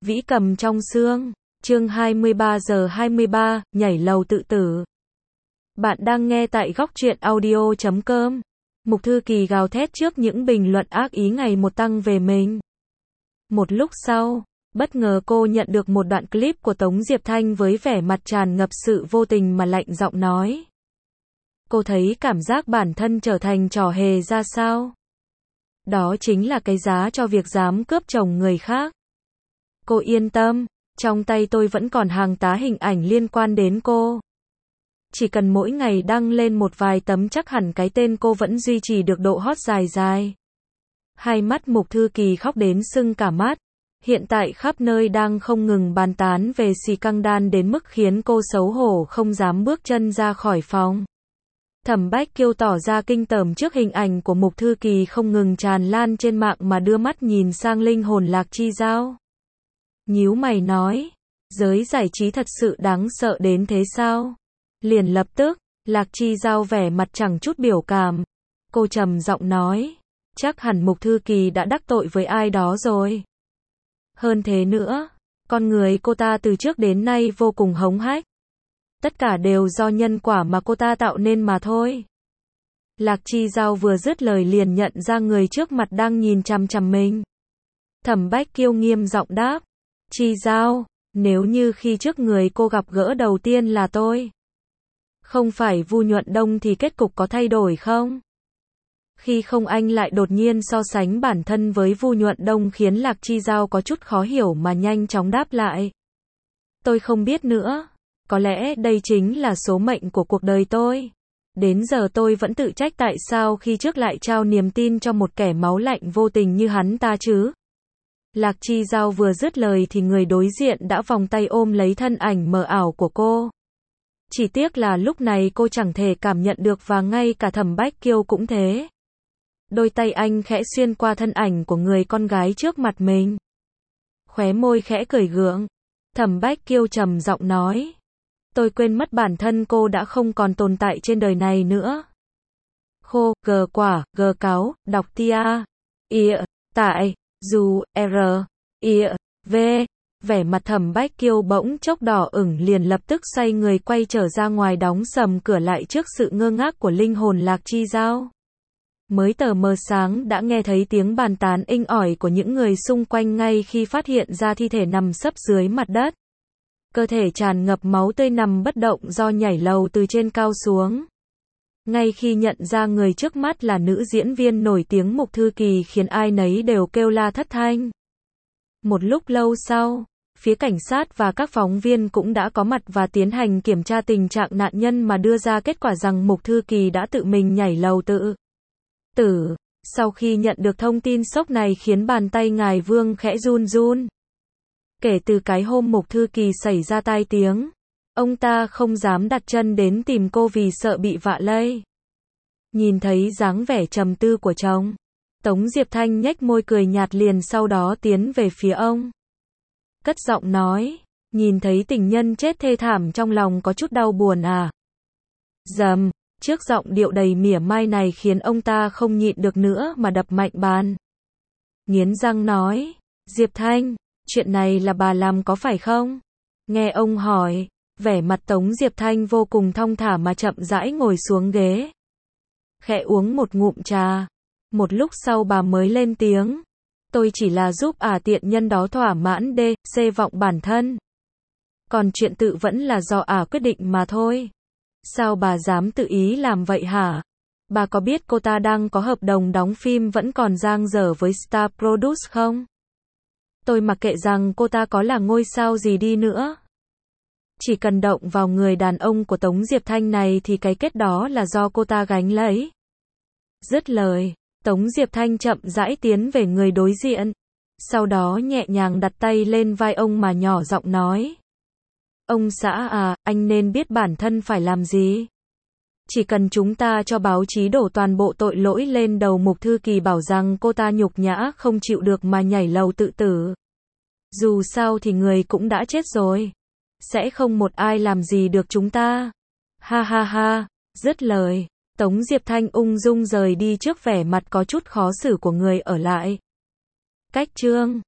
Vĩ cầm trong xương, chương 23 giờ 23, nhảy lầu tự tử. Bạn đang nghe tại góc truyện audio.com. Mục Thư Kỳ gào thét trước những bình luận ác ý ngày một tăng về mình. Một lúc sau, bất ngờ cô nhận được một đoạn clip của Tống Diệp Thanh với vẻ mặt tràn ngập sự vô tình mà lạnh giọng nói. Cô thấy cảm giác bản thân trở thành trò hề ra sao? Đó chính là cái giá cho việc dám cướp chồng người khác. Cô yên tâm, trong tay tôi vẫn còn hàng tá hình ảnh liên quan đến cô. Chỉ cần mỗi ngày đăng lên một vài tấm chắc hẳn cái tên cô vẫn duy trì được độ hot dài dài. Hai mắt Mục Thư Kỳ khóc đến sưng cả mắt. Hiện tại khắp nơi đang không ngừng bàn tán về scandal đến mức khiến cô xấu hổ không dám bước chân ra khỏi phòng. Thẩm Bách Kiêu tỏ ra kinh tởm trước hình ảnh của Mục Thư Kỳ không ngừng tràn lan trên mạng mà đưa mắt nhìn sang linh hồn Lạc Chi Giao. Nhíu mày nói, giới giải trí thật sự đáng sợ đến thế sao? Liền lập tức, Lạc Chi Giao vẻ mặt chẳng chút biểu cảm. Cô trầm giọng nói, chắc hẳn Mục Thư Kỳ đã đắc tội với ai đó rồi. Hơn thế nữa, con người cô ta từ trước đến nay vô cùng hống hách. Tất cả đều do nhân quả mà cô ta tạo nên mà thôi. Lạc Chi Giao vừa dứt lời liền nhận ra người trước mặt đang nhìn chằm chằm mình. Thẩm Bách Kiêu nghiêm giọng đáp, Chi Giao, nếu như khi trước người cô gặp gỡ đầu tiên là tôi, không phải Vu Nhuận Đông thì kết cục có thay đổi không? Khi không anh lại đột nhiên so sánh bản thân với Vu Nhuận Đông khiến Lạc Chi Giao có chút khó hiểu mà nhanh chóng đáp lại. Tôi không biết nữa, có lẽ đây chính là số mệnh của cuộc đời tôi. Đến giờ tôi vẫn tự trách tại sao khi trước lại trao niềm tin cho một kẻ máu lạnh vô tình như hắn ta chứ. Lạc Chi Giao vừa dứt lời thì người đối diện đã vòng tay ôm lấy thân ảnh mờ ảo của cô. Chỉ tiếc là lúc này cô chẳng thể cảm nhận được và ngay cả Thẩm Bách Kiêu cũng thế. Đôi tay anh khẽ xuyên qua thân ảnh của người con gái trước mặt mình. Khóe môi khẽ cười gượng. Thẩm Bách Kiêu trầm giọng nói. Tôi quên mất bản thân cô đã không còn tồn tại trên đời này nữa. Khô, gờ quả, gờ cáo, đọc tia. Ỉa, tại, dù, r, ỉa, v. Vẻ mặt Thẩm Bách Kiêu bỗng chốc đỏ ửng liền lập tức xoay người quay trở ra ngoài đóng sầm cửa lại trước sự ngơ ngác của linh hồn Lạc Chi Giao. Mới tờ mờ sáng đã nghe thấy tiếng bàn tán inh ỏi của những người xung quanh ngay khi phát hiện ra thi thể nằm sấp dưới mặt đất. Cơ thể tràn ngập máu tươi nằm bất động do nhảy lầu từ trên cao xuống. Ngay khi nhận ra người trước mắt là nữ diễn viên nổi tiếng Mục Thư Kỳ khiến ai nấy đều kêu la thất thanh. Một lúc lâu sau, phía cảnh sát và các phóng viên cũng đã có mặt và tiến hành kiểm tra tình trạng nạn nhân mà đưa ra kết quả rằng Mục Thư Kỳ đã tự mình nhảy lầu tự tử. Sau khi nhận được thông tin sốc này khiến bàn tay ngài Vương khẽ run run. Kể từ cái hôm Mục Thư Kỳ xảy ra tai tiếng, ông ta không dám đặt chân đến tìm cô vì sợ bị vạ lây. Nhìn thấy dáng vẻ trầm tư của chồng, Tống Diệp Thanh nhếch môi cười nhạt liền sau đó tiến về phía ông. Cất giọng nói, nhìn thấy tình nhân chết thê thảm trong lòng có chút đau buồn à? Dầm, trước giọng điệu đầy mỉa mai này khiến ông ta không nhịn được nữa mà đập mạnh bàn. Nghiến răng nói, Diệp Thanh, chuyện này là bà làm có phải không? Nghe ông hỏi, vẻ mặt Tống Diệp Thanh vô cùng thong thả mà chậm rãi ngồi xuống ghế. Khẽ uống một ngụm trà. Một lúc sau bà mới lên tiếng. Tôi chỉ là giúp tiện nhân đó thỏa mãn vọng bản thân. Còn chuyện tự vẫn là do quyết định mà thôi. Sao bà dám tự ý làm vậy hả? Bà có biết cô ta đang có hợp đồng đóng phim vẫn còn dang dở với Star Produce không? Tôi mặc kệ rằng cô ta có là ngôi sao gì đi nữa. Chỉ cần động vào người đàn ông của Tống Diệp Thanh này thì cái kết đó là do cô ta gánh lấy. Dứt lời, Tống Diệp Thanh chậm rãi tiến về người đối diện. Sau đó nhẹ nhàng đặt tay lên vai ông mà nhỏ giọng nói. Ông xã anh nên biết bản thân phải làm gì. Chỉ cần chúng ta cho báo chí đổ toàn bộ tội lỗi lên đầu Mục Thư Kỳ bảo rằng cô ta nhục nhã không chịu được mà nhảy lầu tự tử. Dù sao thì người cũng đã chết rồi. Sẽ không một ai làm gì được chúng ta. Ha ha ha, dứt lời, Tống Diệp Thanh ung dung rời đi trước vẻ mặt có chút khó xử của người ở lại. Cách chương